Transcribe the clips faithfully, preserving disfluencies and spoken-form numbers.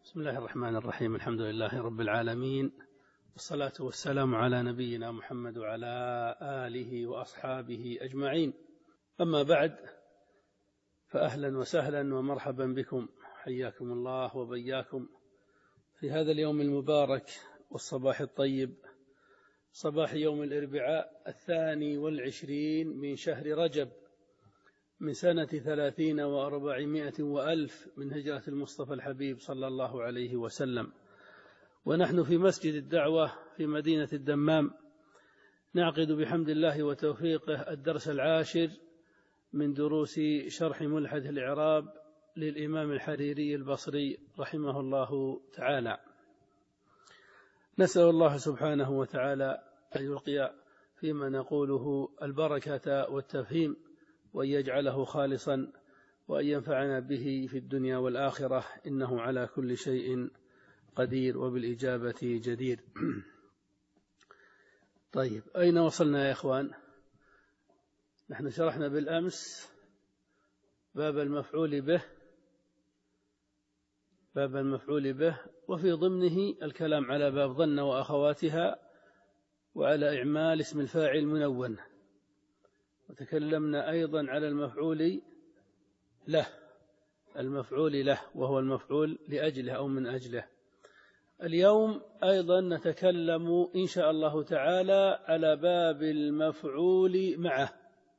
بسم الله الرحمن الرحيم. الحمد لله رب العالمين، والصلاة والسلام على نبينا محمد وعلى آله وأصحابه أجمعين. أما بعد، فأهلا وسهلا ومرحبا بكم، حياكم الله وبياكم في هذا اليوم المبارك والصباح الطيب، صباح يوم الأربعاء الثاني والعشرين من شهر رجب من سنة ثلاثين وأربعمائة وألف من هجرة المصطفى الحبيب صلى الله عليه وسلم، ونحن في مسجد الدعوة في مدينة الدمام نعقد بحمد الله وتوفيقه الدرس العاشر من دروس شرح ملحد الإعراب للإمام الحريري البصري رحمه الله تعالى. نسأل الله سبحانه وتعالى أن يلقي فيما نقوله البركة والتفهيم، وأن يجعله خالصا، وأن ينفعنا به في الدنيا والآخرة، إنه على كل شيء قدير وبالإجابة جدير. طيب، أين وصلنا يا إخوان؟ نحن شرحنا بالأمس باب المفعول به باب المفعول به وفي ضمنه الكلام على باب ظن وأخواتها وعلى إعمال اسم الفاعل منون، وتكلمنا أيضا على المفعول له المفعول له وهو المفعول لأجله أو من أجله. اليوم أيضا نتكلم إن شاء الله تعالى على باب المفعول معه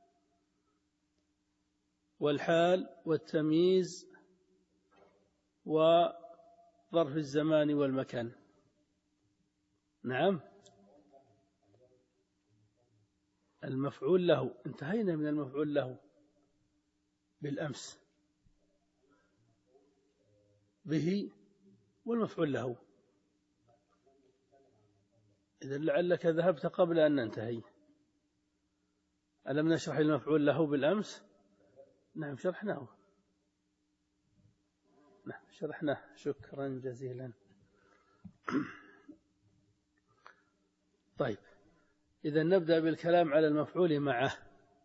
والحال والتمييز وظرف الزمان والمكان. نعم، المفعول له انتهينا من المفعول له بالأمس، به والمفعول له. إذن لعلك ذهبت قبل أن ننتهي. ألم نشرح المفعول له بالأمس؟ نعم شرحناه نعم شرحناه شكرا جزيلا. طيب، إذا نبدأ بالكلام على المفعول معه.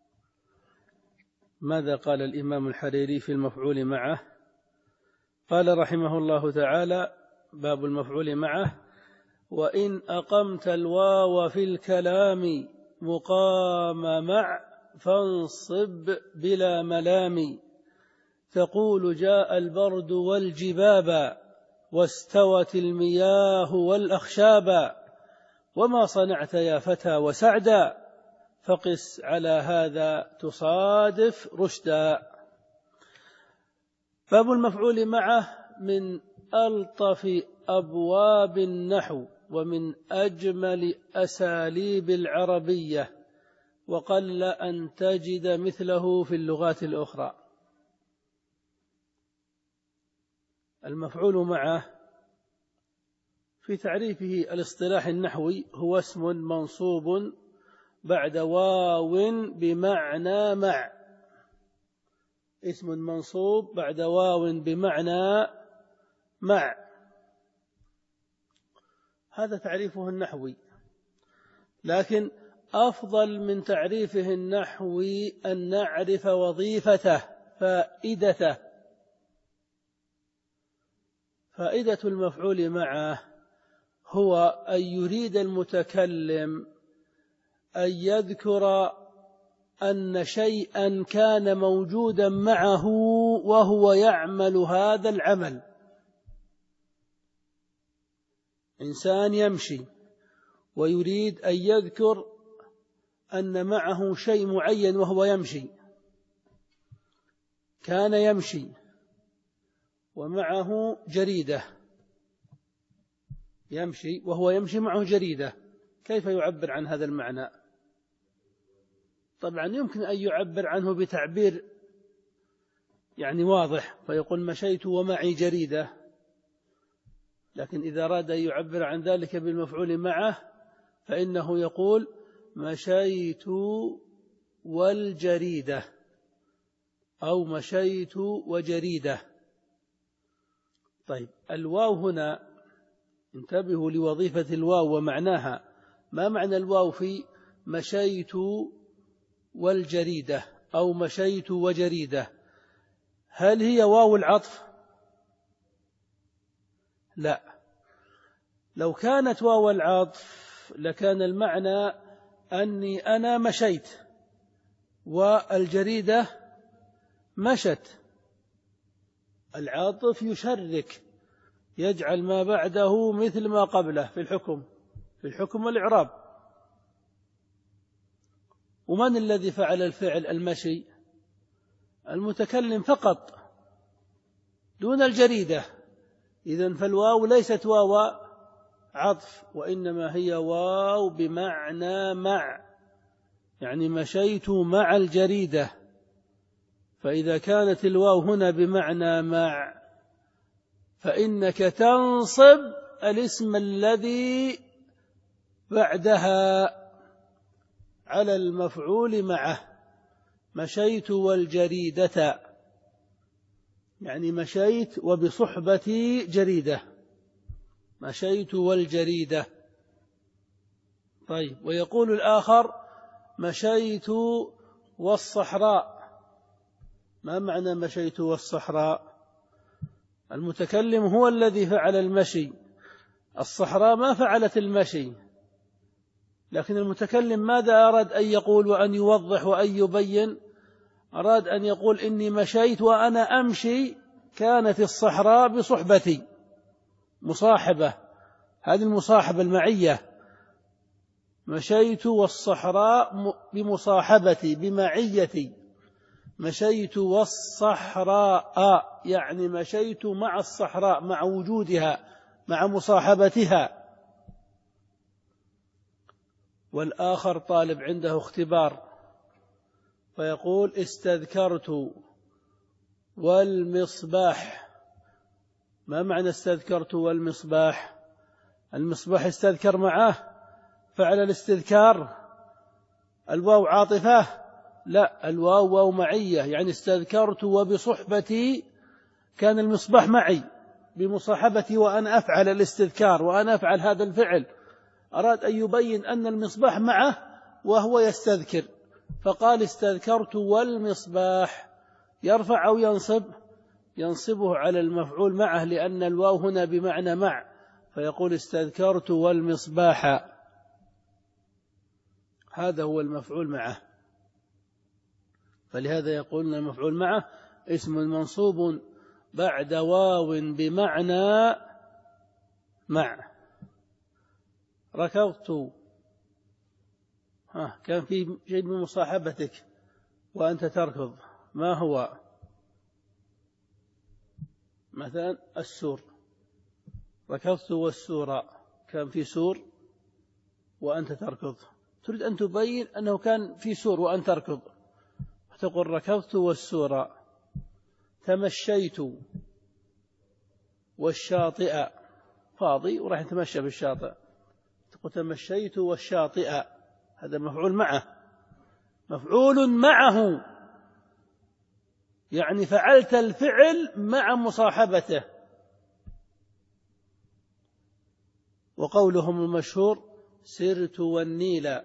ماذا قال الإمام الحريري في المفعول معه؟ قال رحمه الله تعالى: باب المفعول معه: وإن أقمت الواو في الكلام مقام مع فانصب بلا ملام، تقول جاء البرد والجبابا واستوت المياه والأخشابا، وما صنعت يا فتى وسعدا، فقس على هذا تصادف رشدا. باب المفعول معه من ألطف أبواب النحو ومن أجمل أساليب العربية، وقل أن تجد مثله في اللغات الأخرى. المفعول معه في تعريفه الاصطلاحي النحوي هو اسم منصوب بعد واو بمعنى مع اسم منصوب بعد واو بمعنى مع هذا تعريفه النحوي. لكن أفضل من تعريفه النحوي أن نعرف وظيفته، فائدته. فائدة المفعول معه هو أن يريد المتكلم أن يذكر أن شيئا كان موجودا معه وهو يعمل هذا العمل. إنسان يمشي ويريد أن يذكر أن معه شيء معين وهو يمشي. كان يمشي ومعه جريدة، يمشي وهو يمشي معه جريدة، كيف يعبر عن هذا المعنى؟ طبعا يمكن أن يعبر عنه بتعبير يعني واضح، فيقول مشيت ومعي جريدة. لكن إذا أراد أن يعبر عن ذلك بالمفعول معه فإنه يقول مشيت والجريدة أو مشيت وجريدة. طيب، الواو هنا انتبهوا لوظيفة الواو ومعناها. ما معنى الواو في مشيت والجريدة أو مشيت وجريدة؟ هل هي واو العطف لا، لو كانت واو العطف لكان المعنى أني أنا مشيت والجريدة مشت. العاطف يشرك، يجعل ما بعده مثل ما قبله في الحكم في الحكم والإعراب. ومن الذي فعل الفعل المشي؟ المتكلم فقط دون الجريدة. إذن فالواو ليست واو عطف، وإنما هي واو بمعنى مع، يعني مشيت مع الجريدة. فإذا كانت الواو هنا بمعنى مع فإنك تنصب الاسم الذي بعدها على المفعول معه. مشيت والجريدة، يعني مشيت وبصحبتي جريدة، مشيت والجريدة. طيب، ويقول الآخر مشيت والصحراء. ما معنى مشيت والصحراء؟ المتكلم هو الذي فعل المشي، الصحراء ما فعلت المشي، لكن المتكلم ماذا أراد أن يقول وأن يوضح وأن يبين؟ أراد أن يقول إني مشيت وأنا أمشي، كانت الصحراء بصحبتي، مصاحبة، هذه المصاحبة المعية. مشيت والصحراء بمصاحبتي بمعيتي. مشيت والصحراء يعني مشيت مع الصحراء، مع وجودها، مع مصاحبتها. والآخر طالب عنده اختبار فيقول استذكرت والمصباح. ما معنى استذكرت والمصباح؟ المصباح استذكر معه، فعل الاستذكار. الواو عاطفة؟ لا، الواو واو معية، يعني استذكرت وبصحبتي، كان المصباح معي بمصاحبتي وأنا أفعل الاستذكار وأنا أفعل هذا الفعل. أراد أن يبين أن المصباح معه وهو يستذكر، فقال استذكرت والمصباح. يرفع أو ينصب؟ ينصبه على المفعول معه، لأن الواو هنا بمعنى مع، فيقول استذكرت والمصباح، هذا هو المفعول معه. فلهذا يقولون المفعول معه اسم منصوب بعد واو بمعنى مع. ركضت، ها كان في شيء من مصاحبتك وأنت تركض، ما هو؟ مثلا السور، ركضت والسور، كان في سور وأنت تركض. تريد أن تبين أنه كان في سور وأنت تركض، تقول ركضت والسور. تمشيت والشاطئ، فاضي وراح نتمشى بالشاطئ، تقول تمشيت والشاطئ، هذا مفعول معه، مفعول معه، يعني فعلت الفعل مع مصاحبته. وقولهم المشهور سرت والنيل.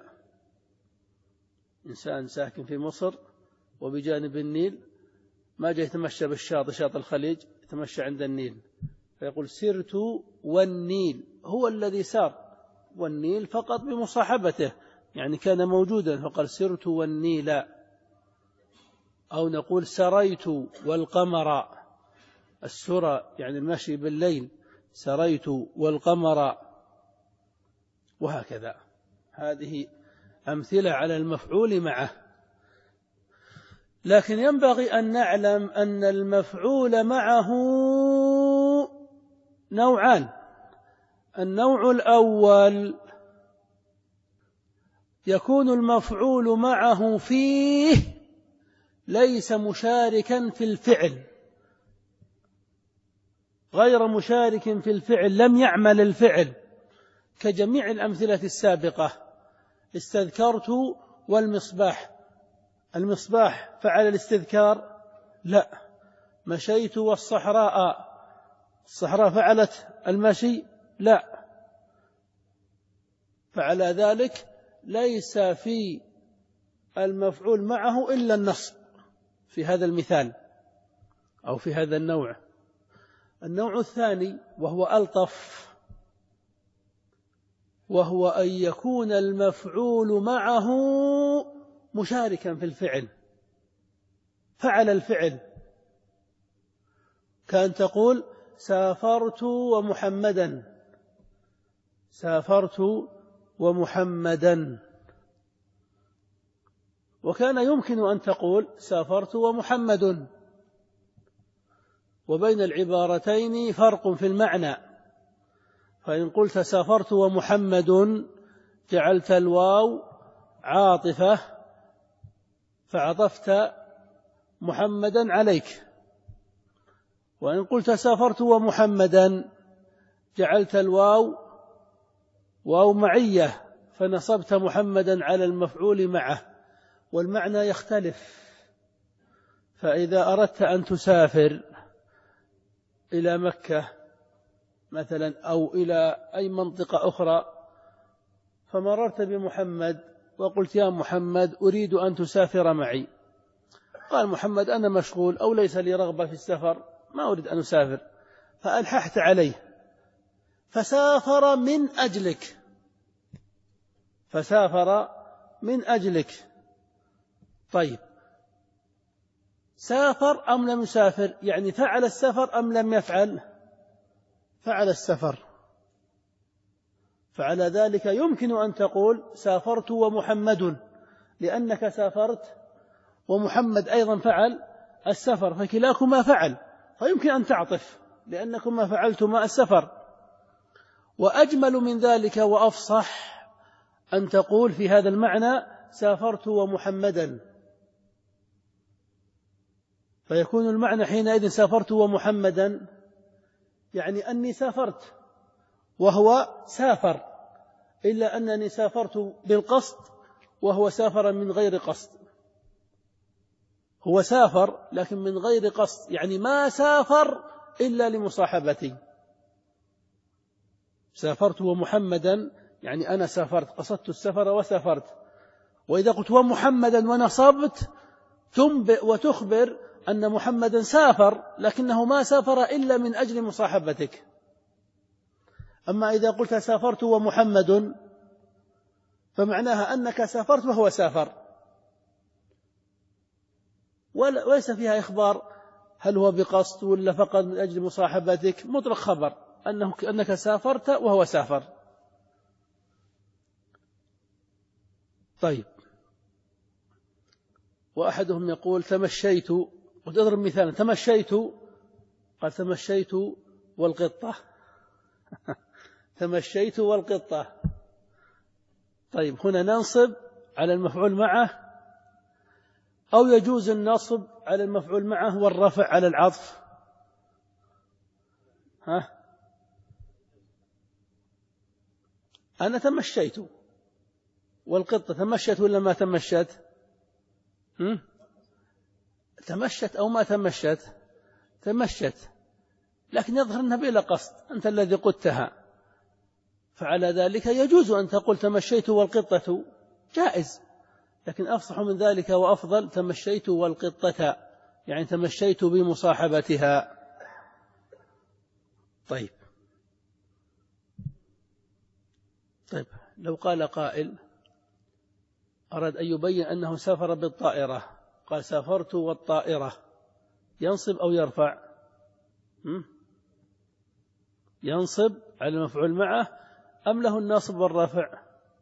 إنسان ساكن في مصر وبجانب النيل، ما جاء يتمشى بالشاطئ، شاطئ الخليج، يتمشى عند النيل، فيقول سرت والنيل، هو الذي سار، والنيل فقط بمصاحبته، يعني كان موجودا، فقال سرت والنيل. أو نقول سريت والقمر، السرى يعني المشي بالليل، سريت والقمر، وهكذا. هذه أمثلة على المفعول معه. لكن ينبغي أن نعلم أن المفعول معه نوعان. النوع الأول يكون المفعول معه فيه ليس مشاركا في الفعل، غير مشارك في الفعل، لم يعمل الفعل، كجميع الأمثلة السابقة. استذكرت والمصباح، المصباح فعل الاستذكار؟ لا. مشيت والصحراء، الصحراء فعلت المشي؟ لا. فعلى ذلك ليس في المفعول معه إلا النصب في هذا المثال أو في هذا النوع. النوع الثاني وهو ألطف، وهو أن يكون المفعول معه مشاركا في الفعل، فعل الفعل، كان تقول سافرت ومحمدا، سافرت ومحمدا. وكان يمكن أن تقول سافرت ومحمد، وبين العبارتين فرق في المعنى، فإن قلت سافرت ومحمد جعلت الواو عاطفة فعطفت محمدا عليك، وإن قلت سافرت ومحمدا جعلت الواو واو معية فنصبت محمدا على المفعول معه، والمعنى يختلف. فإذا أردت أن تسافر إلى مكة مثلا أو إلى أي منطقة أخرى فمررت بمحمد وقلت يا محمد أريد أن تسافر معي، قال محمد أنا مشغول أو ليس لي رغبة في السفر، ما أريد أن أسافر، فألححت عليه فسافر من أجلك، فسافر من أجلك. طيب سافر أم لم يسافر؟ يعني فعل السفر أم لم يفعل؟ فعل السفر. فعلى ذلك يمكن أن تقول سافرت ومحمد، لأنك سافرت ومحمد أيضا فعل السفر، فكلاكما فعل، فيمكن أن تعطف لأنكما فعلتما السفر. وأجمل من ذلك وأفصح أن تقول في هذا المعنى سافرت ومحمدا، فيكون المعنى حينئذ سافرت ومحمدا يعني أني سافرت وهو سافر، إلا أنني سافرت بالقصد وهو سافر من غير قصد. هو سافر لكن من غير قصد، يعني ما سافر إلا لمصاحبتي. سافرت ومحمدا يعني أنا سافرت، قصدت السفر وسافرت. وإذا قلت ومحمدا ونصبت تنبئ وتخبر أن محمدا سافر لكنه ما سافر إلا من أجل مصاحبتك. أما إذا قلت سافرت ومحمد فمعناها أنك سافرت وهو سافر، وليس فيها إخبار هل هو بقصد ولا فقط من أجل مصاحبتك، مطلق خبر أنه أنك سافرت وهو سافر. طيب وأحدهم يقول تمشيت، وتضرب مثالا تمشيت، قال تمشيت والقطة تمشيت والقطة. طيب هنا ننصب على المفعول معه أو يجوز النصب على المفعول معه والرفع على العطف؟ ها أنا تمشيت والقطة تمشت ولا ما تمشت؟ هم؟ تمشت أو ما تمشت؟ تمشت، لكن يظهر أنها بلا قصد، أنت الذي قدتها، فعلى ذلك يجوز أن تقول تمشيت والقطة، جائز، لكن أفصح من ذلك وأفضل تمشيت والقطة، يعني تمشيت بمصاحبتها. طيب طيب لو قال قائل أراد أن يبين أنه سافر بالطائرة، قال سافرت والطائرة، ينصب أو يرفع؟ ينصب على المفعول معه أم له الناصب والرفع؟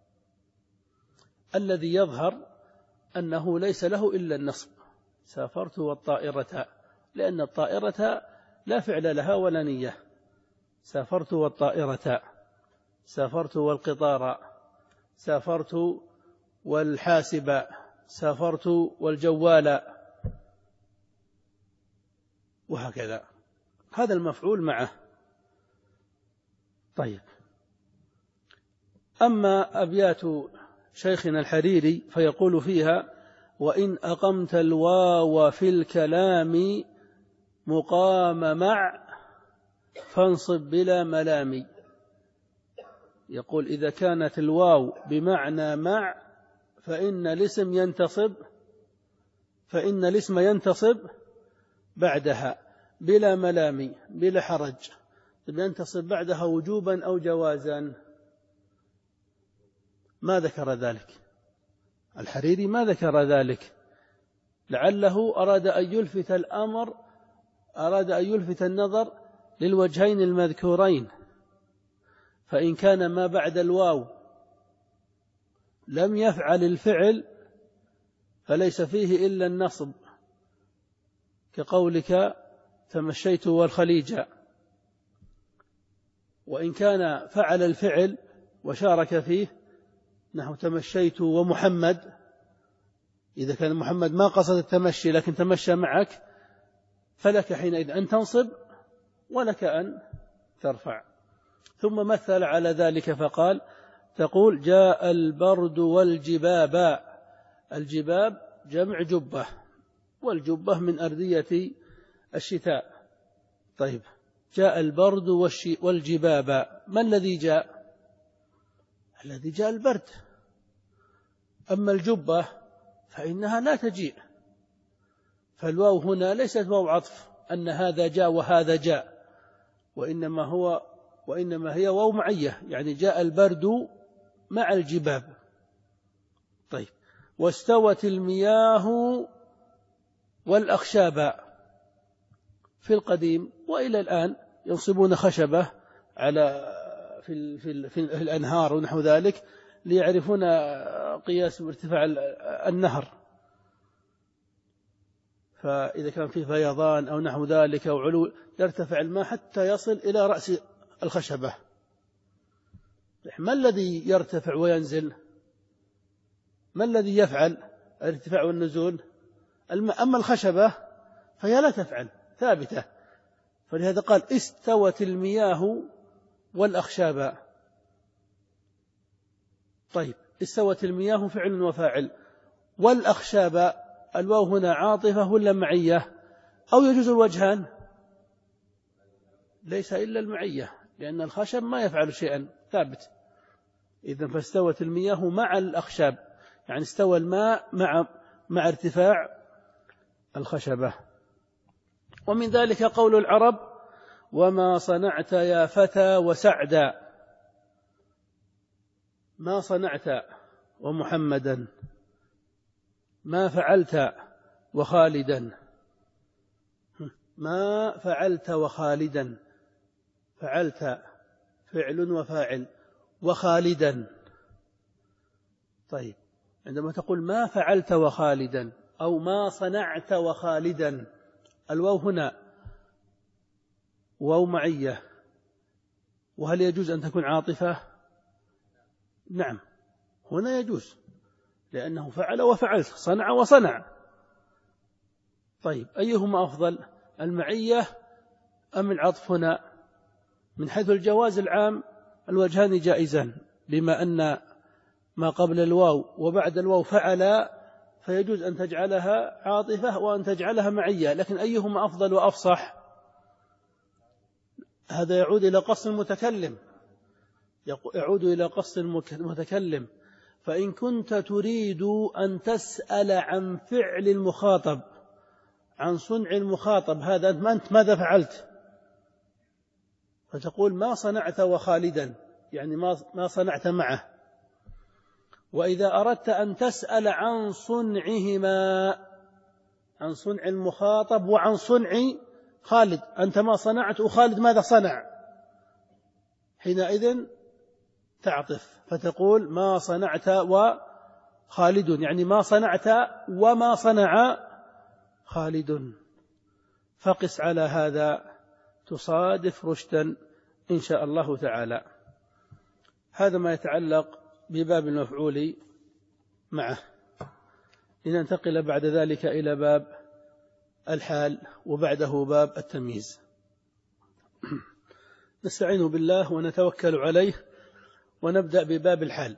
الذي يظهر أنه ليس له إلا النصب، سافرت والطائرة، لأن الطائرة لا فعل لها ولا نية. سافرت والطائرة، سافرت والقطار، سافرت والحاسب، سافرت والجوال، وهكذا، هذا المفعول معه. طيب أما أبيات شيخنا الحريري فيقول فيها وإن أقمت الواو في الكلام مقام مع فانصب بلا ملام. يقول إذا كانت الواو بمعنى مع فإن الاسم ينتصب فإن الاسم ينتصب بعدها، بلا ملام بلا حرج، ينتصب بعدها وجوبا أو جوازا. ما ذكر ذلك الحريري، ما ذكر ذلك، لعله أراد أن يلفت الأمر، أراد أن يلفت النظر للوجهين المذكورين. فإن كان ما بعد الواو لم يفعل الفعل فليس فيه إلا النصب، كقولك تمشيت والخليج. وإن كان فعل الفعل وشارك فيه نحو تمشيت ومحمد، إذا كان محمد ما قصد التمشي لكن تمشى معك، فلك حينئذ أن تنصب ولك أن ترفع. ثم مثل على ذلك فقال: تقول جاء البرد والجباب. الجباب جمع جبة، والجبة من أردية الشتاء. طيب، جاء البرد والجباب، ما الذي جاء؟ الذي جاء البرد. أما الجبة فإنها لا تجيء، فالواو هنا ليست واو عطف أن هذا جاء وهذا جاء، وإنما هو وإنما هي واو معية، يعني جاء البرد مع الجباب. طيب، واستوت المياه والأخشاب. في القديم وإلى الآن ينصبون خشبة على في, ال في, ال في الأنهار ونحو ذلك ليعرفون قياس ارتفاع النهر، فإذا كان فيه فيضان أو نحو ذلك أو علو يرتفع الماء حتى يصل إلى رأس الخشبة. ما الذي يرتفع وينزل؟ ما الذي يفعل الارتفاع والنزول؟ الماء. أما الخشبة فهي لا تفعل، ثابتة. فلهذا قال استوت المياه والأخشاب. طيب، استوت المياه فعل وفاعل، والأخشاب الواو هنا عاطفة ولا معية؟ أو يجوز الوجهان؟ ليس إلا المعية، لأن الخشب ما يفعل شيئا، ثابت. إذن فاستوت المياه مع الأخشاب، يعني استوى الماء مع مع ارتفاع الخشبة. ومن ذلك قول العرب: وما صنعت يا فتى وسعدا. ما صنعت ومحمدا، ما فعلت وخالدا. ما فعلت وخالدا، فعلت فعل وفاعل، وخالدا. طيب، عندما تقول ما فعلت وخالدا أو ما صنعت وخالدا، الواو هنا واو معية، وهل يجوز أن تكون عاطفة؟ نعم، هنا يجوز، لأنه فعل وفعلت، صنع وصنع. طيب، أيهما أفضل، المعية أم العطف هنا؟ من حيث الجواز العام الوجهان جائزان، بما أن ما قبل الواو وبعد الواو فعل، فيجوز أن تجعلها عاطفة وأن تجعلها معية. لكن أيهما أفضل وأفصح؟ هذا يعود إلى قصد المتكلم، يعود إلى قصد المتكلم. فإن كنت تريد أن تسأل عن فعل المخاطب، عن صنع المخاطب، هذا أنت ماذا فعلت؟ فتقول ما صنعت وخالدا، يعني ما صنعت معه. وإذا أردت أن تسأل عن صنعهما، عن صنع المخاطب وعن صنع خالد، أنت ما صنعت وخالد ماذا صنع؟ حينئذ تعطف فتقول ما صنعت وخالد، يعني ما صنعت وما صنع خالد. فقس على هذا تصادف رشدا إن شاء الله تعالى. هذا ما يتعلق بباب المفعول معه. لننتقل بعد ذلك إلى باب الحال، وبعده باب التمييز. نستعين بالله ونتوكل عليه، ونبدأ بباب الحال.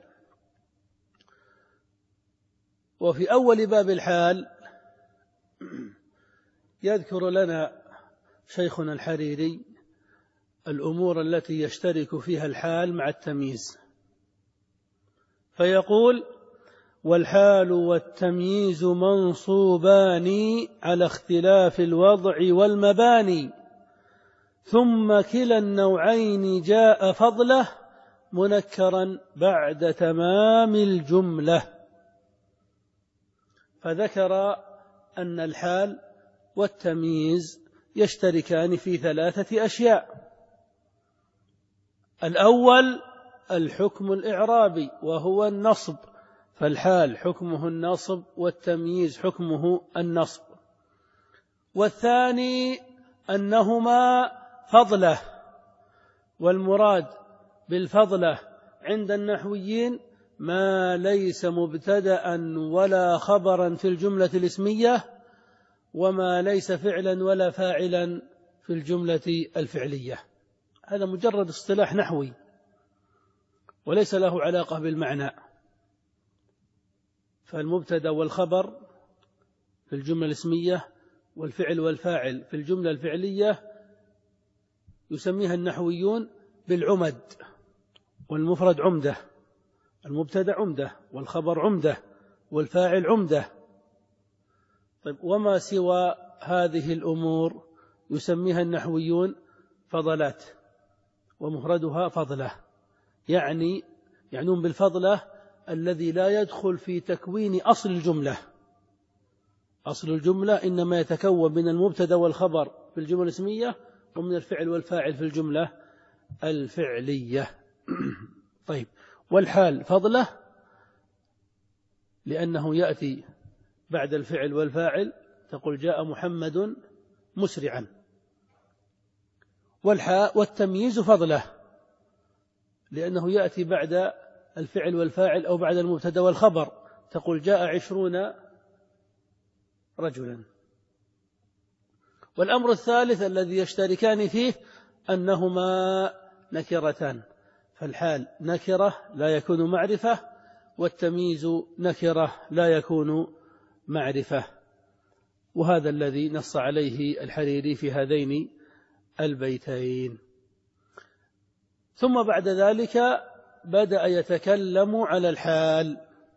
وفي أول باب الحال يذكر لنا شيخنا الحريري الأمور التي يشترك فيها الحال مع التمييز، فيقول: والحال والتمييز منصوبان على اختلاف الوضع والمباني، ثم كلا النوعين جاء فضله منكرا بعد تمام الجملة. فذكر أن الحال والتمييز يشتركان في ثلاثة أشياء: الأول الحكم الإعرابي وهو النصب، فالحال حكمه النصب والتمييز حكمه النصب. والثاني أنهما فضله، والمراد بالفضله عند النحويين ما ليس مبتدأ ولا خبرا في الجملة الاسمية، وما ليس فعلا ولا فاعلا في الجملة الفعلية. هذا مجرد اصطلاح نحوي وليس له علاقة بالمعنى. فالمبتدأ والخبر في الجملة الاسمية والفعل والفاعل في الجملة الفعلية يسميها النحويون بالعمد، والمفرد عمدة، المبتدأ عمدة والخبر عمدة والفاعل عمدة. طيب، وما سوى هذه الأمور يسميها النحويون فضلات، ومفردها فضلة، يعني يعنون بالفضلة الذي لا يدخل في تكوين أصل الجملة. أصل الجملة إنما يتكون من المبتدأ والخبر في الجملة الاسمية ومن الفعل والفاعل في الجملة الفعلية. طيب، والحال فضلة لأنه يأتي بعد الفعل والفاعل، تقول جاء محمد مسرعا. والحاء والتمييز فضلة لأنه يأتي بعد الفعل والفاعل أو بعد المبتدأ والخبر، تقول جاء عشرون رجلا. والأمر الثالث الذي يشتركان فيه أنهما نكرتان، فالحال نكرة لا يكون معرفة، والتمييز نكرة لا يكون معرفة. وهذا الذي نص عليه الحريري في هذين البيتين. ثم بعد ذلك بدأ يتكلم على الحال،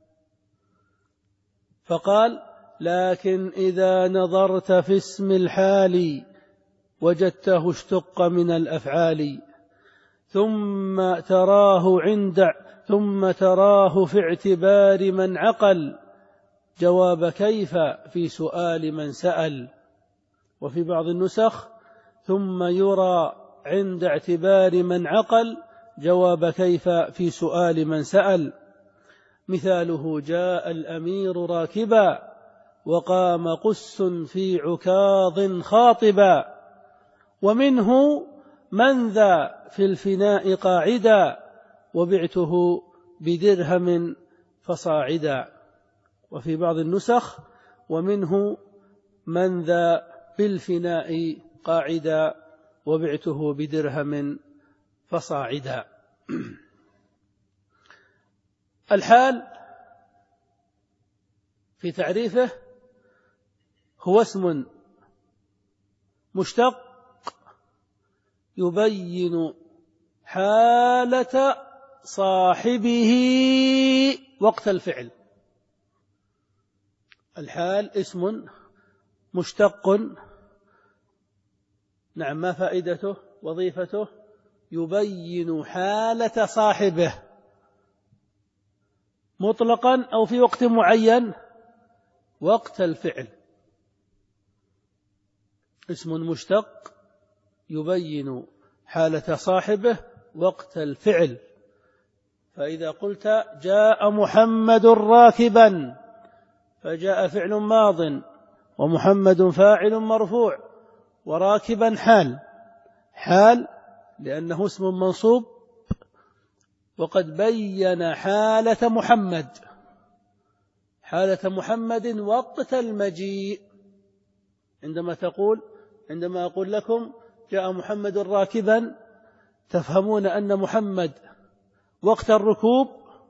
فقال: لكن إذا نظرت في اسم الحال وجدته اشتق من الأفعال، ثم تراه عند ثم تراه في اعتبار من عقل، جواب كيف في سؤال من سأل. وفي بعض النسخ: ثم يرى عند اعتبار من عقل، جواب كيف في سؤال من سأل. مثاله: جاء الأمير راكبا، وقام قس في عكاظ خاطبا. ومنه: من ذا في الفناء قاعدا، وبعته بدرهم فصاعدا. وفي بعض النسخ: ومنه: من ذا بالفناء قاعدا، وبعته بدرهم فصاعدا. الحال في تعريفه هو اسم مشتق يبين حالة صاحبه وقت الفعل. الحال اسم مشتق، نعم، ما فائدته وظيفته؟ يبين حالة صاحبه مطلقا أو في وقت معين، وقت الفعل. اسم مشتق يبين حالة صاحبه وقت الفعل. فإذا قلت جاء محمد راكبا، فجاء فعل ماض ومحمد فاعل مرفوع وراكبا حال. حال لأنه اسم منصوب وقد بين حالة محمد، حالة محمد وقت المجيء. عندما تقول عندما أقول لكم جاء محمد راكبا، تفهمون أن محمد وقت الركوب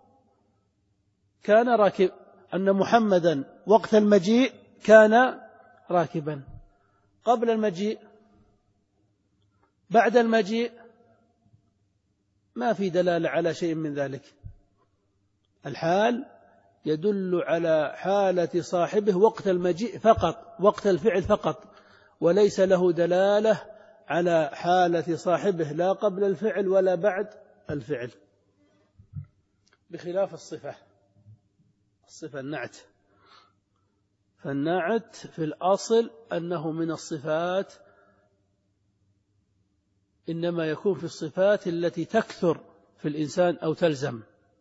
كان راكب، أن محمدا وقت المجيء كان راكبا. قبل المجيء، بعد المجيء، ما في دلالة على شيء من ذلك. الحال يدل على حالة صاحبه وقت المجيء فقط، وقت الفعل فقط، وليس له دلالة على حالة صاحبه لا قبل الفعل ولا بعد الفعل، بخلاف الصفة. الصفة النعت، فالنعت في الأصل أنه من الصفات، إنما يكون في الصفات التي تكثر في الإنسان أو تلزم،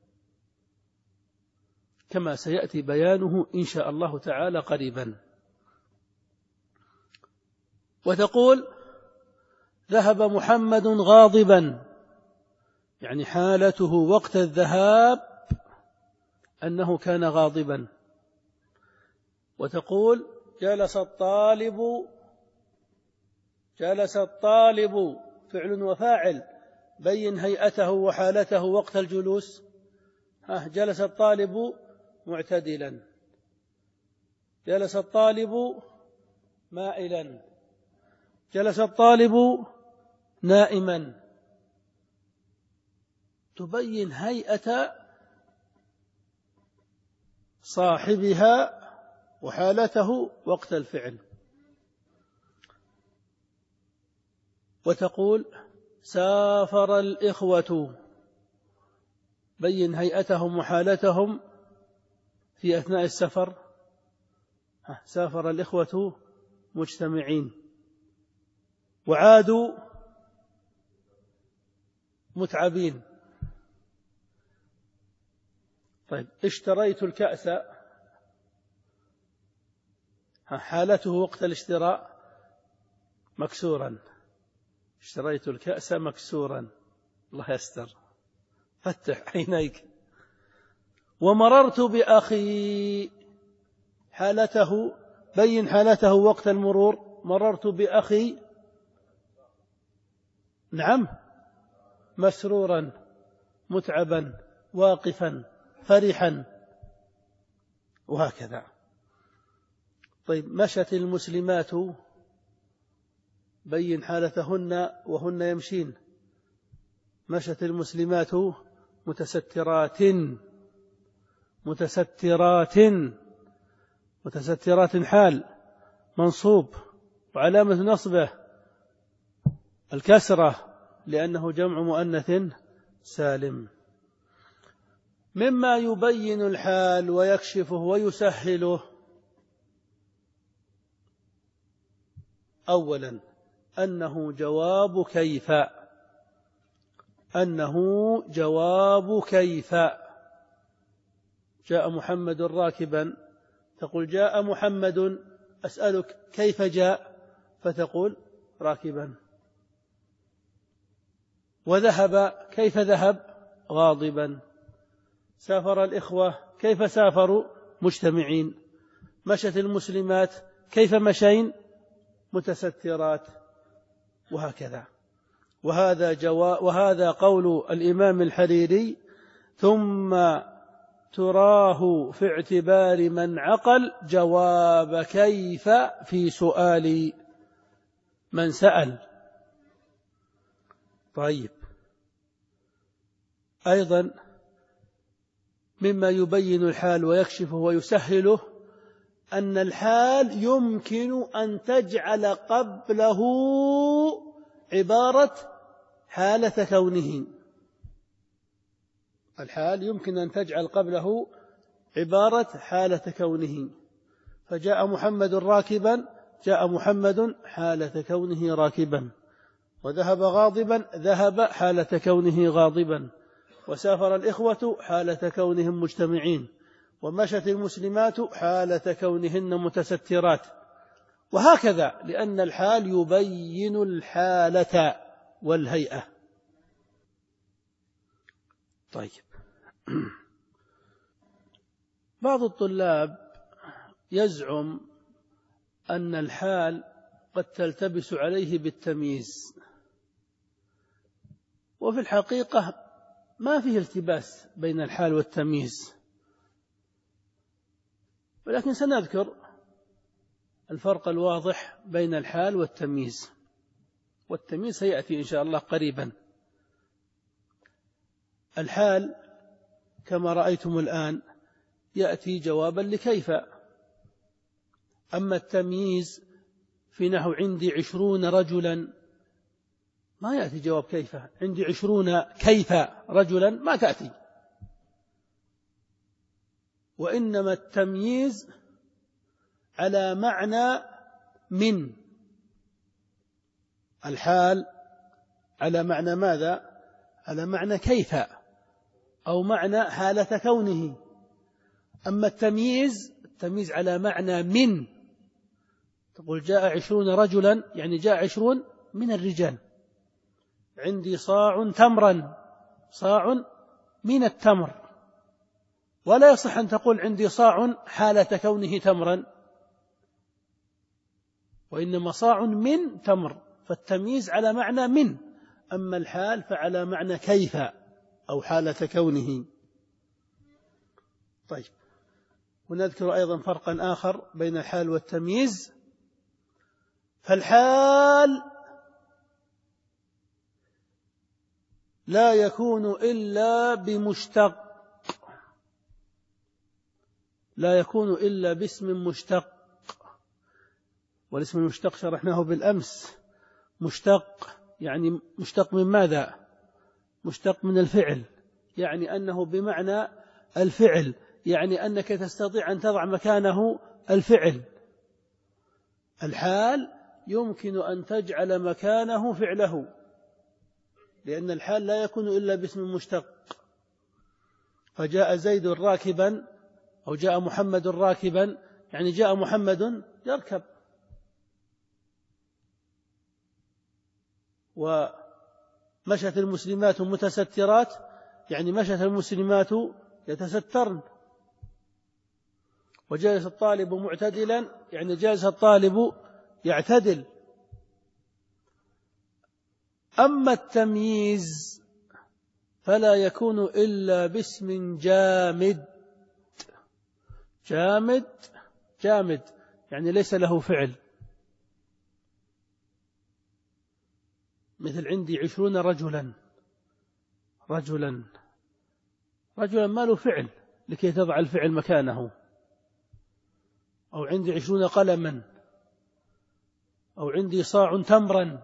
كما سيأتي بيانه إن شاء الله تعالى قريبا. وتقول ذهب محمد غاضبا، يعني حالته وقت الذهاب أنه كان غاضبا. وتقول جلس الطالب، جلس الطالب فعل وفاعل، بين هيئته وحالته وقت الجلوس. ها جلس الطالب معتدلا، جلس الطالب مائلا، جلس الطالب نائما، تبين هيئة صاحبها وحالته وقت الفعل. وتقول سافر الإخوة، بين هيئتهم وحالتهم في أثناء السفر. سافر الإخوة مجتمعين، وعادوا متعبين. طيب اشتريت الكأس، حالته وقت الاشتراء مكسورا، اشتريت الكأس مكسورا، الله يستر، فتح عينيك. ومررت بأخي، حالته بين حالته وقت المرور. مررت بأخي، نعم، مسرورا، متعبا، واقفا، فرحا، وهكذا. طيب مشت المسلمات، بين حالتهن وهن يمشين. مشت المسلمات متسترات، متسترات، متسترات حال منصوب، وعلامة نصبه الكسرة لأنه جمع مؤنث سالم. مما يبين الحال ويكشفه ويسهله: أولا أنه جواب كيف، أنه جواب كيف. جاء محمد راكبا، تقول جاء محمد، أسألك كيف جاء، فتقول راكبا. وذهب، كيف ذهب؟ غاضبا. سافر الإخوة، كيف سافروا؟ مجتمعين. مشت المسلمات، كيف مشين؟ متسترات، وهكذا. وهذا, جوا وهذا قول الإمام الحريري: ثم تراه في اعتبار من عقل جواب كيف في سؤال من سأل. طيب، أيضا مما يبين الحال ويكشفه ويسهله أن الحال يمكن أن تجعل قبله عبارة حالة كونه. الحال يمكن أن تجعل قبله عبارة حالة كونه. فجاء محمد راكبا، جاء محمد حالة كونه راكبا. وذهب غاضبا، ذهب حالة كونه غاضبا. وسافر الإخوة حالة كونهم مجتمعين. ومشت المسلمات حالة كونهن متسترات، وهكذا، لأن الحال يبين الحالة والهيئة. طيب، بعض الطلاب يزعم أن الحال قد تلتبس عليه بالتمييز، وفي الحقيقة ما فيه التباس بين الحال والتمييز، ولكن سنذكر الفرق الواضح بين الحال والتمييز، والتمييز سيأتي إن شاء الله قريبا. الحال كما رأيتم الآن يأتي جوابا لكيف. أما التمييز في نحو عندي عشرون رجلا ما يأتي جواب كيف. عندي عشرون كيف رجلا ما تأتي. وإنما التمييز على معنى من. الحال على معنى ماذا؟ على معنى كيف أو معنى حالة كونه. أما التمييز التمييز على معنى من. تقول جاء عشرون رجلا يعني جاء عشرون من الرجال. عندي صاع تمرا صاع من التمر. ولا يصح أن تقول عندي صاع حالة كونه تمرا، وإنما صاع من تمر. فالتمييز على معنى من. أما الحال فعلى معنى كيف أو حالة كونه. طيب، ونذكر أيضا فرقا آخر بين الحال والتمييز. فالحال لا يكون إلا بمشتق، لا يكون إلا باسم مشتق. والاسم المشتق شرحناه بالأمس. مشتق يعني مشتق من ماذا؟ مشتق من الفعل، يعني أنه بمعنى الفعل، يعني أنك تستطيع أن تضع مكانه الفعل. الحال يمكن أن تجعل مكانه فعله، لأن الحال لا يكون إلا باسم مشتق. فجاء زيد راكبا أو جاء محمد راكبا يعني جاء محمد يركب. ومشت المسلمات متسترات يعني مشت المسلمات يتسترن. وجلس الطالب معتدلا يعني جلس الطالب يعتدل. أما التمييز فلا يكون إلا باسم جامد. جامد جامد يعني ليس له فعل. مثل عندي عشرون رجلا رجلا رجلا ما له فعل لكي تضع الفعل مكانه. أو عندي عشرون قلما أو عندي صاع تمرا.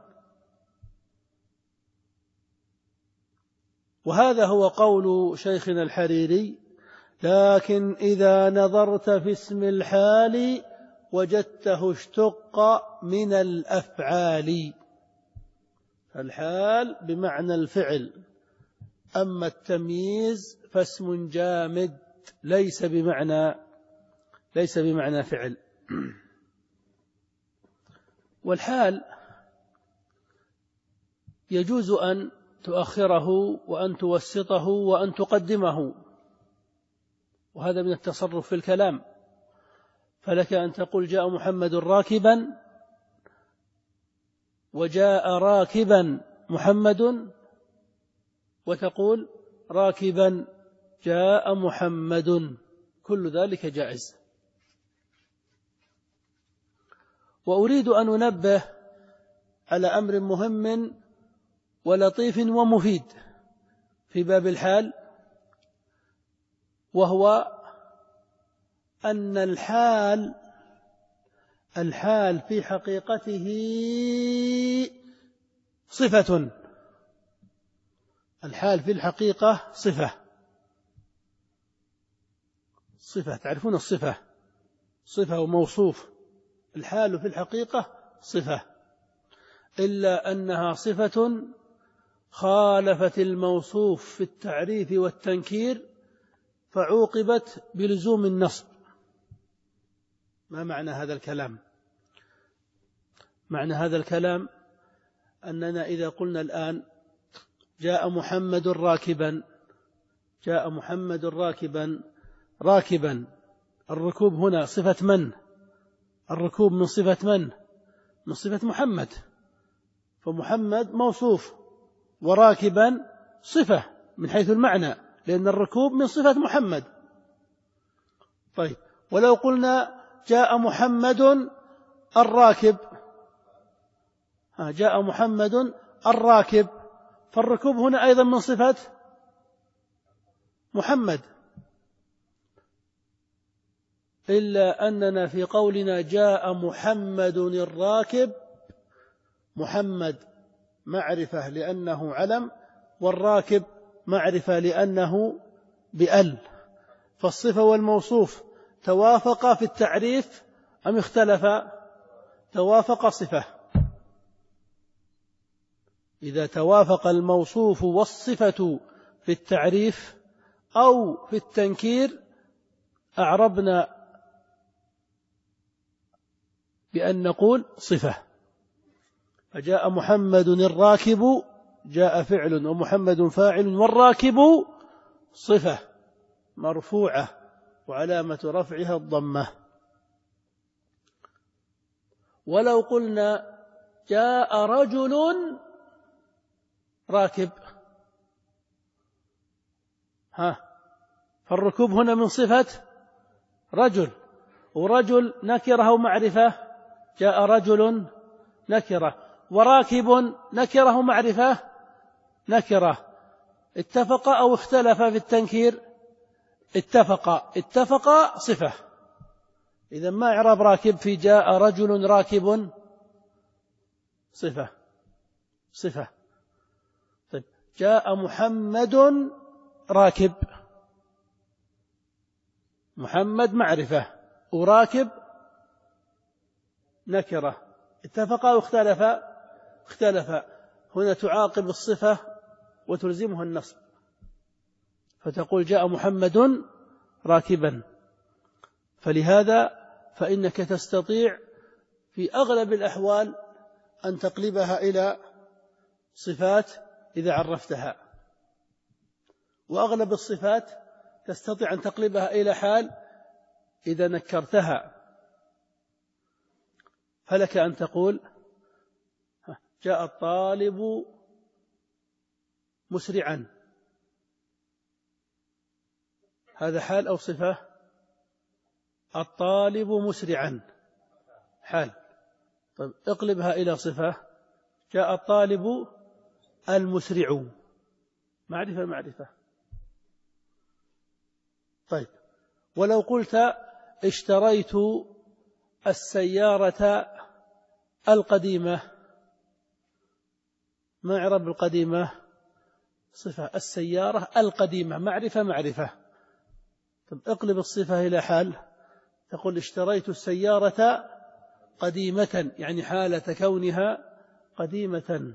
وهذا هو قول شيخنا الحريري: لكن إذا نظرت في اسم الحال وجدته اشتق من الأفعال. الحال بمعنى الفعل، أما التمييز فاسم جامد ليس بمعنى ليس بمعنى فعل. والحال يجوز أن تؤخره وأن توسطه وأن تقدمه، وهذا من التصرف في الكلام. فلك أن تقول جاء محمد راكبا وجاء راكبا محمد، وتقول راكبا جاء محمد، كل ذلك جائز. وأريد أن أنبه على أمر مهم ولطيف ومفيد في باب الحال، وهو أن الحال الحال في حقيقته صفة. الحال في الحقيقة صفة صفة تعرفون الصفة صفة وموصوف. الحال في الحقيقة صفة، إلا أنها صفة خالفت الموصوف في التعريف والتنكير فعوقبت بلزوم النصب. ما معنى هذا الكلام؟ معنى هذا الكلام أننا إذا قلنا الآن جاء محمد راكبا جاء محمد راكبا راكبا الركوب هنا صفة من؟ الركوب من صفة من؟ من صفة محمد. فمحمد موصوف وراكبا صفة من حيث المعنى، لأن الركوب من صفة محمد. طيب، ولو قلنا جاء محمد الراكب جاء محمد الراكب فالركوب هنا أيضا من صفة محمد. إلا أننا في قولنا جاء محمد الراكب، محمد معرفة لأنه علم، والراكب معرفة لأنه بأل، فالصفة والموصوف توافقا في التعريف أم اختلفا؟ توافق صفة. إذا توافق الموصوف والصفة في التعريف أو في التنكير أعربنا بأن نقول صفة. فجاء محمد الراكب، جاء فعل ومحمد فاعل والراكب صفة مرفوعة وعلامة رفعها الضمة. ولو قلنا جاء رجل راكب، ها، فالركوب هنا من صفة رجل، ورجل نكره معرفة، جاء رجل نكرة، وراكب نكره معرفة نكرة. اتفق أو اختلف في التنكير؟ اتفق. اتفق صفة. إذا ما إعراب راكب في جاء رجل راكب؟ صفة صفة. طيب جاء محمد راكب، محمد معرفة وراكب نكرة، اتفق أو اختلف؟ اختلف. هنا تعاقب الصفة وتلزمها النصب، فتقول جاء محمد راكبا. فلهذا فإنك تستطيع في أغلب الأحوال أن تقلبها إلى صفات إذا عرفتها، وأغلب الصفات تستطيع أن تقلبها إلى حال إذا نكرتها. فلك أن تقول جاء الطالب مسرعا، هذا حال أو صفة؟ الطالب مسرعا حال. طيب اقلبها إلى صفة، جاء الطالب المسرع، معرفة معرفة. طيب ولو قلت اشتريت السيارة القديمة، ما إعراب القديمة؟ صفة. السيارة القديمة معرفة معرفة. طب اقلب الصفة إلى حال، تقول اشتريت السيارة قديمة، يعني حالة كونها قديمة.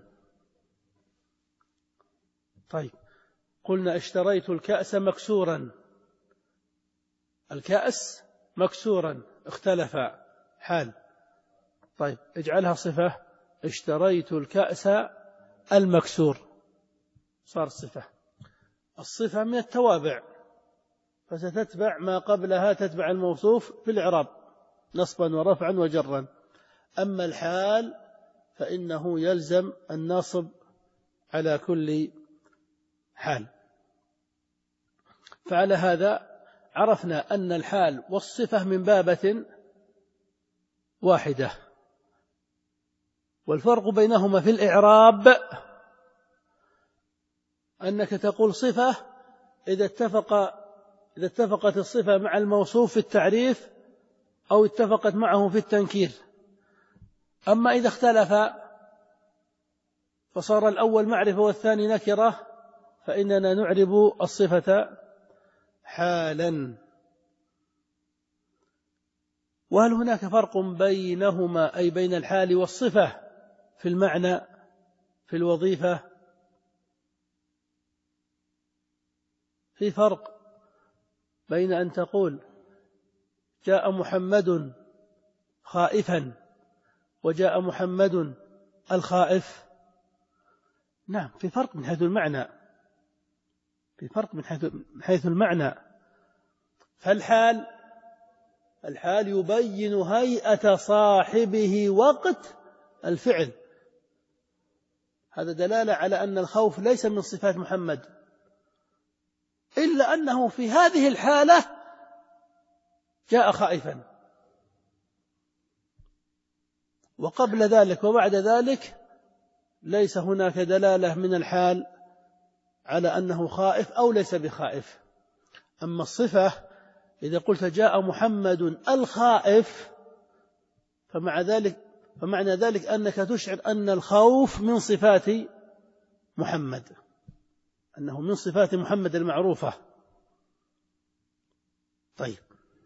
طيب قلنا اشتريت الكأس مكسورا، الكأس مكسورا، اختلف حال. طيب اجعلها صفة، اشتريت الكأس المكسور، صار صفة. الصفة من التوابع، فستتبع ما قبلها، تتبع الموصوف في الإعراب نصبا ورفعا وجرا. أما الحال فإنه يلزم النصب على كل حال. فعلى هذا عرفنا أن الحال والصفة من بابة واحدة، والفرق بينهما في الإعراب أنك تقول صفة إذا اتفق إذا اتفقت الصفة مع الموصوف في التعريف أو اتفقت معه في التنكير. أما إذا اختلف فصار الأول معرفة والثاني نكرة، فإننا نعرب الصفة حالا. وهل هناك فرق بينهما، أي بين الحال والصفة، في المعنى في الوظيفة؟ في فرق بين أن تقول جاء محمد خائفا وجاء محمد الخائف. نعم في فرق من حيث المعنى، في فرق من حيث المعنى. فالحال الحال يبين هيئة صاحبه وقت الفعل، هذا دلالة على أن الخوف ليس من صفات محمد، إلا أنه في هذه الحالة جاء خائفا، وقبل ذلك وبعد ذلك ليس هناك دلالة من الحال على أنه خائف أو ليس بخائف. أما الصفة إذا قلت جاء محمد الخائف فمع ذلك فمعنى ذلك أنك تشعر أن الخوف من صفات محمد، أنه من صفات محمد المعروفة. طيب،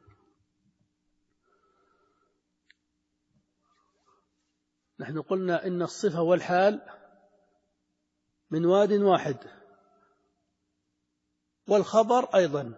نحن قلنا إن الصفة والحال من واد واحد، والخبر أيضا.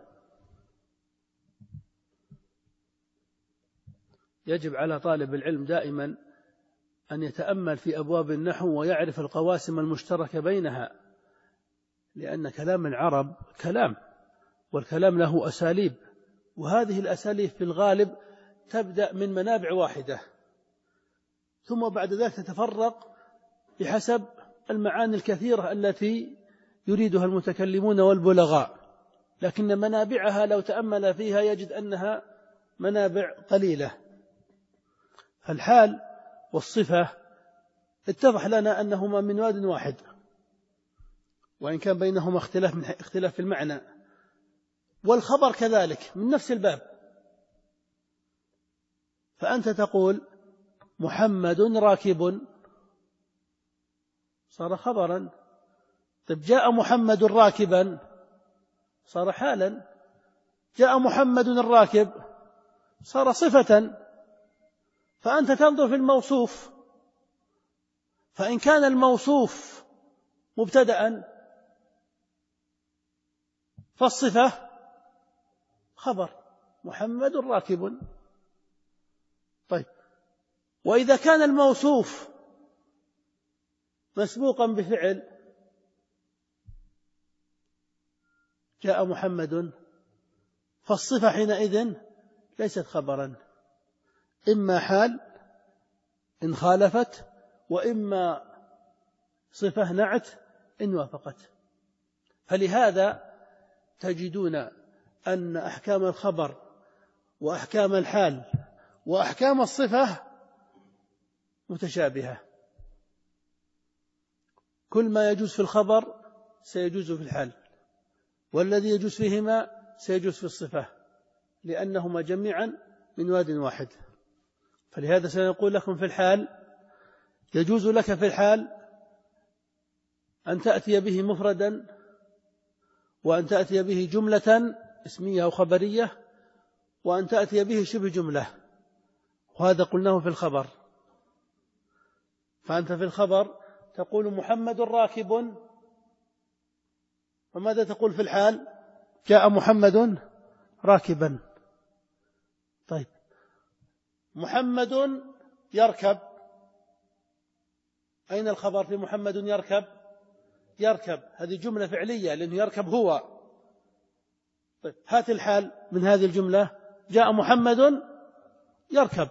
يجب على طالب العلم دائما أن يتأمل في أبواب النحو ويعرف القواسم المشتركة بينها، لأن كلام العرب كلام، والكلام له أساليب، وهذه الأساليب في الغالب تبدأ من منابع واحدة، ثم بعد ذلك تتفرق بحسب المعاني الكثيرة التي يريدها المتكلمون والبلغاء، لكن منابعها لو تأمل فيها يجد أنها منابع قليلة. فالحال والصفة اتضح لنا أنهما من واد واحد، وإن كان بينهما اختلاف من اختلاف في المعنى، والخبر كذلك من نفس الباب. فأنت تقول محمد راكب، صار خبرا. طيب، جاء محمد راكبا، صار حالا. جاء محمد الراكب، صار صفة. فأنت تنظر في الموصوف، فإن كان الموصوف مبتدأ فالصفة خبر محمد راكب. طيب، وإذا كان الموصوف مسبوقا بفعل جاء محمد، فالصفة حينئذ ليست خبرا، إما حال إن خالفت، وإما صفة نعت إن وافقت. فلهذا تجدون أن أحكام الخبر وأحكام الحال وأحكام الصفة متشابهة، كل ما يجوز في الخبر سيجوز في الحال، والذي يجوز فيهما سيجوز في الصفة، لأنهما جميعا من واد واحد. فلهذا سنقول لكم في الحال يجوز لك في الحال أن تأتي به مفردا، وأن تأتي به جملة اسمية أو خبرية، وأن تأتي به شبه جملة، وهذا قلناه في الخبر. فأنت في الخبر تقول محمد راكب، وماذا تقول في الحال؟ جاء محمد راكبا. طيب، محمد يركب، أين الخبر في محمد يركب؟ يركب هذه جملة فعلية، لأنه يركب هو. طيب، هات الحال من هذه الجملة، جاء محمد يركب.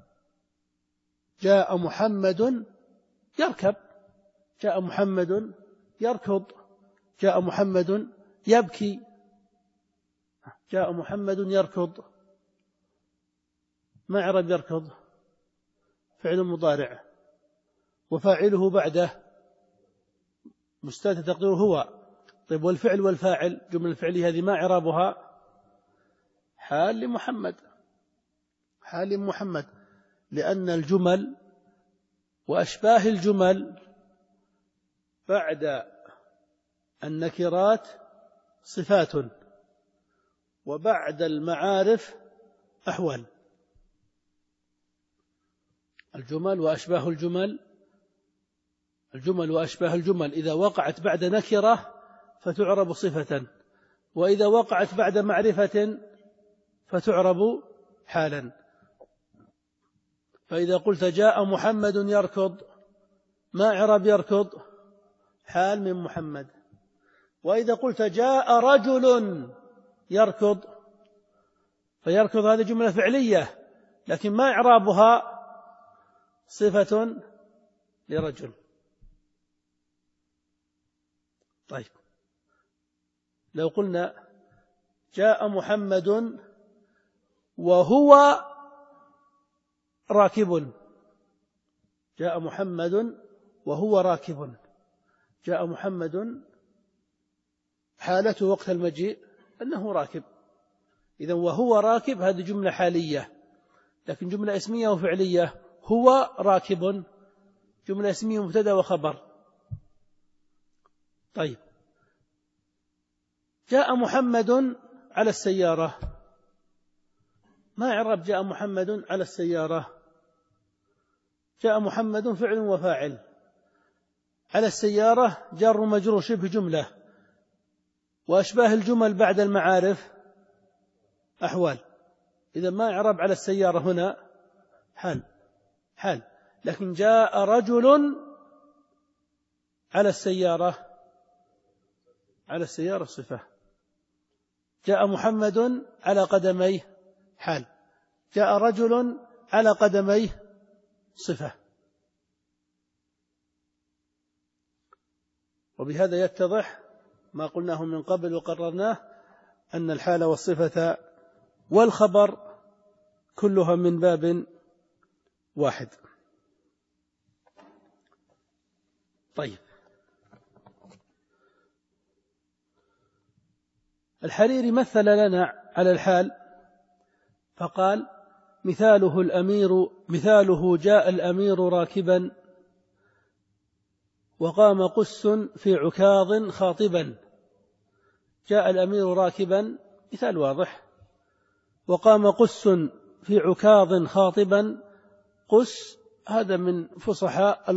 جاء محمد يركب، جاء محمد يركض، جاء محمد يبكي، جاء محمد يركض. ما إعراب يركض؟ فعل مضارع، وفاعله بعده مستتر تقديره هو. طيب، والفعل والفاعل جملة الفعلية هذه ما إعرابها؟ حال لمحمد، حال لمحمد، لأن الجمل وأشباه الجمل بعد النكرات صفات، وبعد المعارف أحوال. الجمل وأشباه الجمل الجمل وأشباه الجمل إذا وقعت بعد نكرة فتعرب صفة، وإذا وقعت بعد معرفة فتعرب حالا. فإذا قلت جاء محمد يركض، ما إعراب يركض؟ حال من محمد. وإذا قلت جاء رجل يركض، فيركض هذه جملة فعلية، لكن ما إعرابها؟ صفة لرجل. طيب، لو قلنا جاء محمد وهو راكب، جاء محمد وهو راكب، جاء محمد حالته وقت المجيء أنه راكب. إذن وهو راكب هذه جملة حالية، لكن جملة اسمية وفعلية. هو راكب جملة اسمية مبتدأ وخبر. طيب، جاء محمد على السيارة، ما إعراب جاء محمد على السيارة؟ جاء محمد فعل وفاعل، على السيارة جار ومجرور شبه جملة، وأشباه الجمل بعد المعارف أحوال. إذا ما إعراب على السيارة هنا؟ حال حال. لكن جاء رجل على السيارة، على السيارة صفة. جاء محمد على قدميه حال. جاء رجل على قدميه صفة. وبهذا يتضح ما قلناه من قبل وقررناه، أن الحال والصفة والخبر كلها من باب واحد. طيب، الحريري مثل لنا على الحال فقال: مثاله الأمير مثاله جاء الأمير راكبا وقام قس في عكاظ خاطبا. جاء الأمير راكبا مثال واضح، وقام قس في عكاظ خاطبا. قس هذا من فصحاء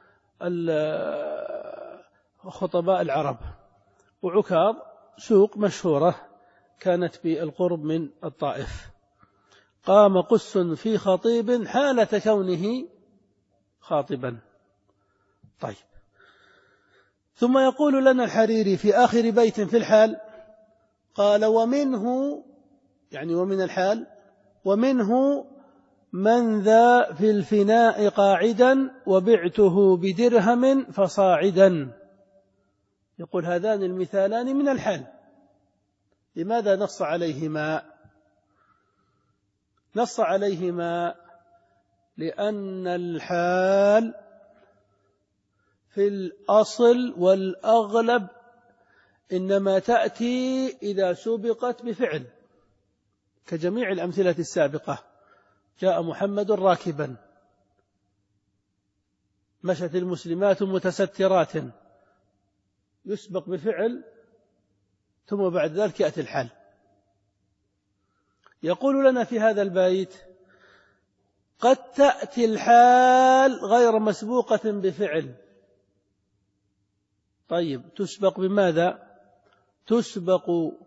خطباء العرب، وعكاظ سوق مشهورة كانت بالقرب من الطائف. قام قس في خطيب حالة كونه خاطبا. طيب، ثم يقول لنا الحريري في آخر بيت في الحال، قال: ومنه، يعني ومن الحال، ومنه من ذا في الفناء قاعدا وبعته بدرهم فصاعدا. يقول هذان المثالان من الحال. لماذا نص عليهما؟ نص عليهما لأن الحال في الأصل والأغلب إنما تأتي إذا سبقت بفعل، كجميع الأمثلة السابقة. جاء محمد راكبا، مشت المسلمات متسترات، يسبق بفعل ثم بعد ذلك يأتي الحال. يقول لنا في هذا البيت: قد تأتي الحال غير مسبوقة بفعل. طيب، تسبق بماذا؟ تسبق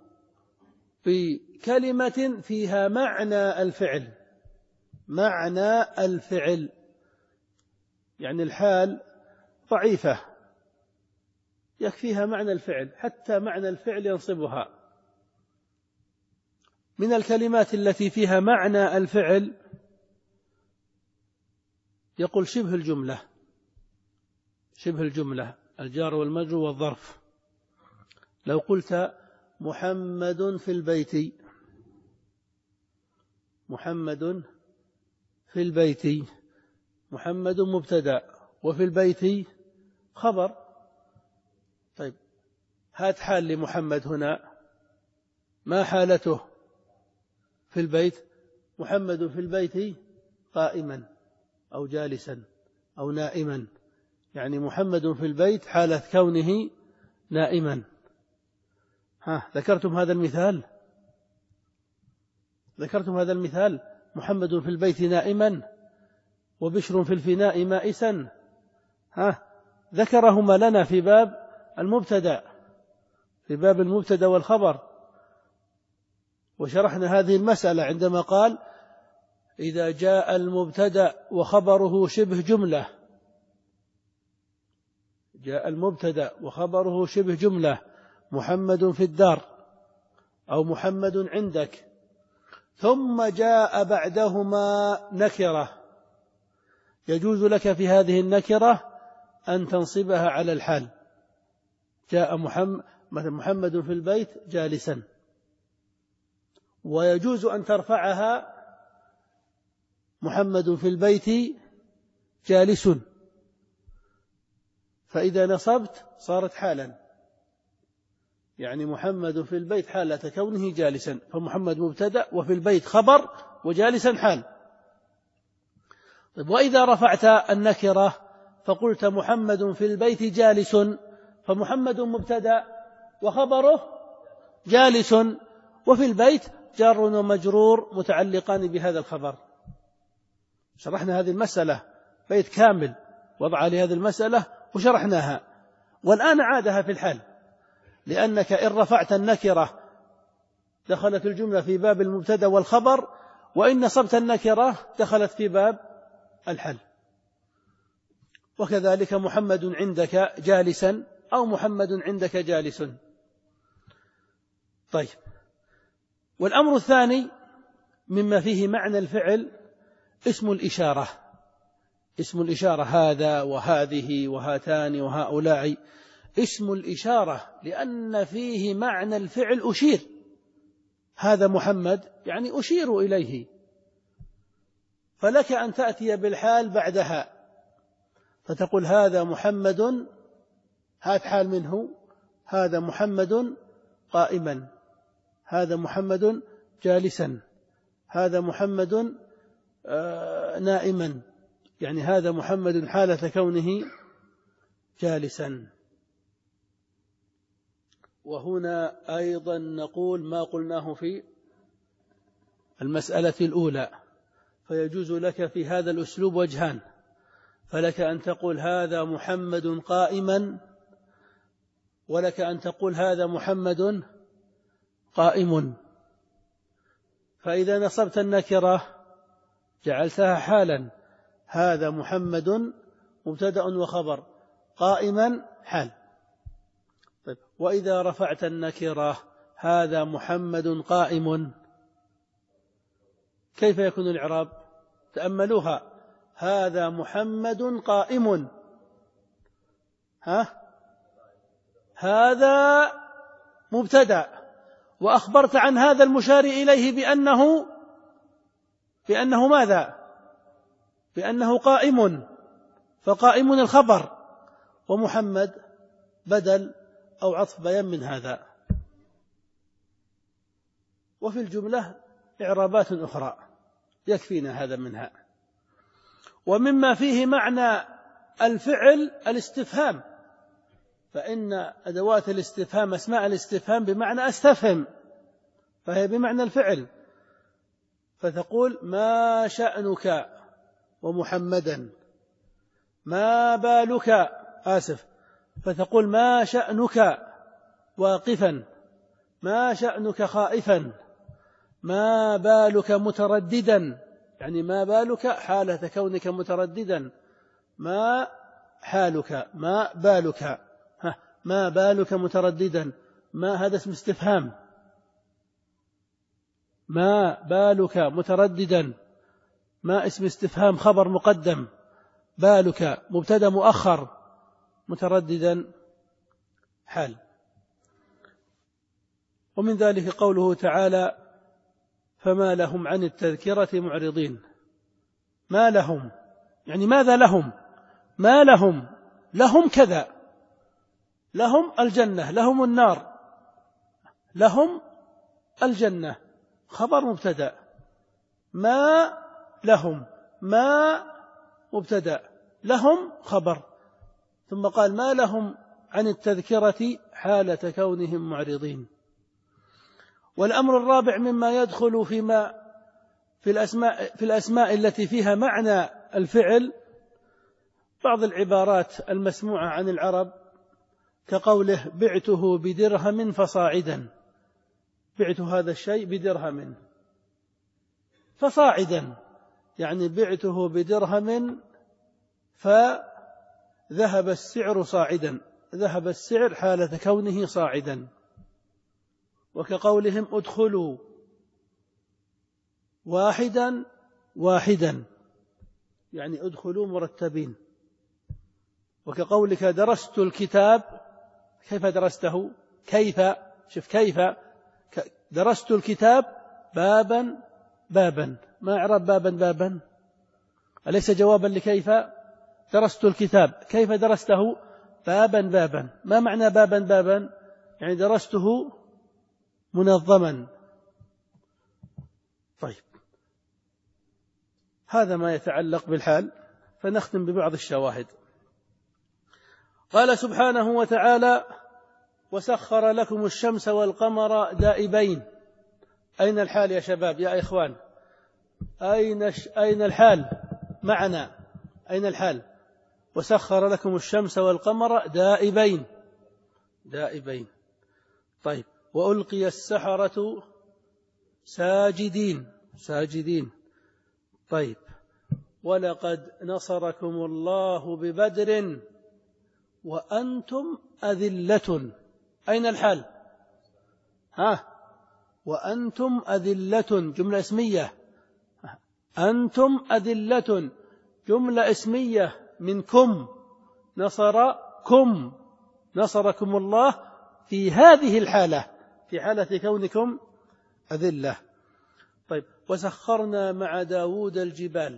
بكلمة فيها معنى الفعل. معنى الفعل يعني الحال ضعيفة، يكفيها معنى الفعل، حتى معنى الفعل ينصبها. من الكلمات التي فيها معنى الفعل يقول شبه الجملة. شبه الجملة الجار والمجرور والظرف. لو قلت محمد في البيت، محمد في البيت، محمد مبتدأ وفي البيت خبر. طيب، هات حال لمحمد هنا، ما حالته في البيت؟ محمد في البيت قائما أو جالسا أو نائما، يعني محمد في البيت حالة كونه نائما. ها، ذكرتم هذا المثال؟ ذكرتم هذا المثال؟ محمد في البيت نائما وبشر في الفناء مائسا. ها، ذكرهما لنا في باب المبتدأ، في باب المبتدأ والخبر، وشرحنا هذه المسألة عندما قال: إذا جاء المبتدأ وخبره شبه جملة، جاء المبتدأ وخبره شبه جملة، محمد في الدار أو محمد عندك، ثم جاء بعدهما نكرة، يجوز لك في هذه النكرة أن تنصبها على الحال. جاء محمد, محمد في البيت جالسا، ويجوز أن ترفعها محمد في البيت جالس، فإذا نصبت صارت حالا. يعني محمد في البيت حالة كونه جالسا، فمحمد مبتدأ وفي البيت خبر وجالسا حال. طيب وإذا رفعت النكرة فقلت محمد في البيت جالس، فمحمد مبتدأ وخبره جالس، وفي البيت جار ومجرور متعلقان بهذا الخبر. شرحنا هذه المسألة، بيت كامل وضع لهذه المسألة وشرحناها، والآن عادها في الحال، لأنك إن رفعت النكرة دخلت الجملة في باب المبتدأ والخبر، وإن نصبت النكرة دخلت في باب الحل. وكذلك محمد عندك جالسا أو محمد عندك جالس. طيب، والأمر الثاني مما فيه معنى الفعل اسم الإشارة. اسم الإشارة هذا وهذه وهاتان وهؤلاء، اسم الإشارة لأن فيه معنى الفعل أشير. هذا محمد يعني أشير إليه، فلك أن تأتي بالحال بعدها فتقول هذا محمد، هات حال منه، هذا محمد قائما، هذا محمد جالسا، هذا محمد نائما، يعني هذا محمد حالة كونه جالسا. وهنا أيضا نقول ما قلناه في المسألة الأولى، فيجوز لك في هذا الأسلوب وجهان، فلك أن تقول هذا محمد قائما، ولك أن تقول هذا محمد قائم. فإذا نصبت النكرة جعلتها حالا، هذا محمد مبتدأ وخبر، قائما حال. طيب، وإذا رفعت النكرة هذا محمد قائم، كيف يكون الإعراب؟ تأملوها، هذا محمد قائم، ها هذا مبتدأ، وأخبرت عن هذا المشار إليه بأنه بأنه ماذا؟ بأنه قائم، فقائم الخبر، ومحمد بدل أو عطف بيان من هذا. وفي الجملة إعرابات أخرى يكفينا هذا منها. ومما فيه معنى الفعل الاستفهام، فإن أدوات الاستفهام أسماء الاستفهام بمعنى أستفهم، فهي بمعنى الفعل، فتقول ما شأنك ومحمدا، ما بالك آسف فتقول ما شأنك واقفا، ما شأنك خائفا، ما بالك مترددا، يعني ما بالك حالة كونك مترددا، ما حالك، ما بالك، ما بالك مترددا، ما هذا اسم استفهام، ما بالك مترددا، ما اسم استفهام خبر مقدم، بالك مبتدأ مؤخر، مترددا حال. ومن ذلك قوله تعالى فما لهم عن التذكرة معرضين. ما لهم يعني ماذا لهم؟ ما لهم، لهم كذا، لهم الجنة، لهم النار، لهم الجنة، خبر مبتدأ، ما لهم، ما مبتدأ، لهم خبر، ثم قال ما لهم عن التذكرة حالة كونهم معرضين. والأمر الرابع مما يدخل فيما في الأسماء, في الأسماء التي فيها معنى الفعل بعض العبارات المسموعة عن العرب، كقوله بعته بدرهم فصاعدا، بعت هذا الشيء بدرهم فصاعدا، يعني بعته بدرهم فذهب السعر صاعدا، ذهب السعر حالة كونه صاعدا. وكقولهم ادخلوا واحدا واحدا، يعني ادخلوا مرتبين. وكقولك درست الكتاب، كيف درسته؟ كيف، شوف كيف، درست الكتاب بابا بابا، ما إعراب بابا بابا؟ أليس جوابا لكيف؟ درست الكتاب، كيف درسته؟ بابا بابا. ما معنى بابا بابا؟ يعني درسته منظما. طيب، هذا ما يتعلق بالحال. فنختم ببعض الشواهد. قال سبحانه وتعالى: وسخر لكم الشمس والقمر دائبين. أين الحال يا شباب يا إخوان؟ أين أين الحال معنا؟ أين الحال؟ وسخر لكم الشمس والقمر دائبين دائبين. طيب، وألقي السحرة ساجدين ساجدين. طيب، ولقد نصركم الله ببدر وأنتم أذلة. أين الحال؟ ها، وأنتم أذلة جملة اسمية. أنتم أذلة جملة اسمية منكم. نصركم نصركم الله في هذه الحالة، في حالة كونكم أذلة. طيب، وسخرنا مع داود الجبال.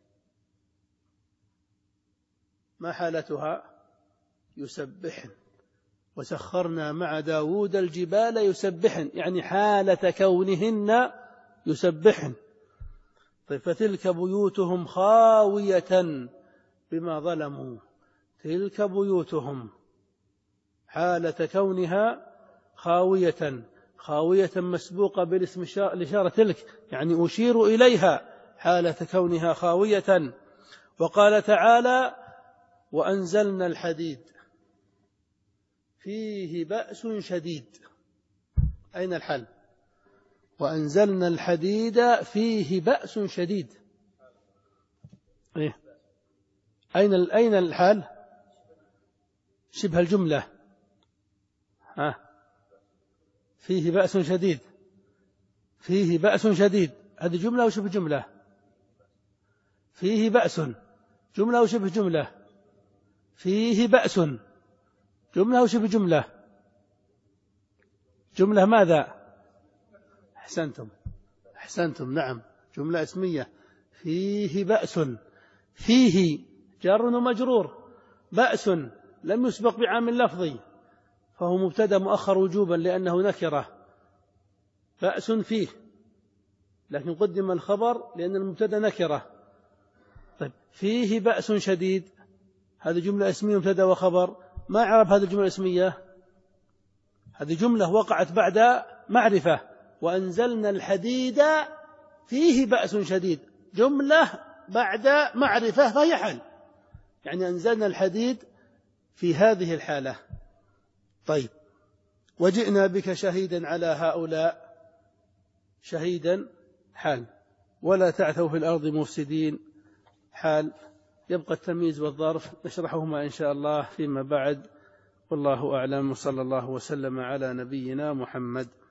ما حالتها؟ يسبحن. وسخرنا مع داود الجبال يسبحن، يعني حالة كونهن يسبحن. طيب، فتلك بيوتهم خاوية بما ظلموا. تلك بيوتهم حالة كونها خاوية، خاوية مسبوقة بالاسم الإشارة تلك، يعني أشير إليها حالة كونها خاوية. وقال تعالى: وأنزلنا الحديد فيه بأس شديد. أين الحل؟ وأنزلنا الحديد فيه بأس شديد. إيه؟ أين أين الحال؟ شبه الجملة. ها، فيه بأس شديد. فيه بأس شديد، هذه جملة وشبه جملة؟ فيه بأس جملة وشبه جملة؟ فيه بأس جملة وشبه جملة؟ جملة ماذا؟ أحسنتم أحسنتم نعم، جملة اسمية. فيه بأس، فيه جار ومجرور، بأس لم يسبق بعامل لفظي، فهو مبتدأ مؤخر وجوبا لأنه نكرة. بأس فيه، لكن قدم الخبر لأن المبتدأ نكرة. طيب، فيه بأس شديد، هذه جملة اسمية مبتدأ وخبر. ما أعرف هذه الجملة الاسمية؟ هذه جملة وقعت بعد معرفة. وأنزلنا الحديد فيه بأس شديد، جملة بعد معرفة فهي حال، يعني أنزلنا الحديد في هذه الحالة. طيب، وجئنا بك شهيدا على هؤلاء. شهيدا حال، ولا تعثوا في الأرض مفسدين حال. يبقى التمييز والظرف نشرحهما إن شاء الله فيما بعد. والله أعلم، وصلى الله وسلم على نبينا محمد.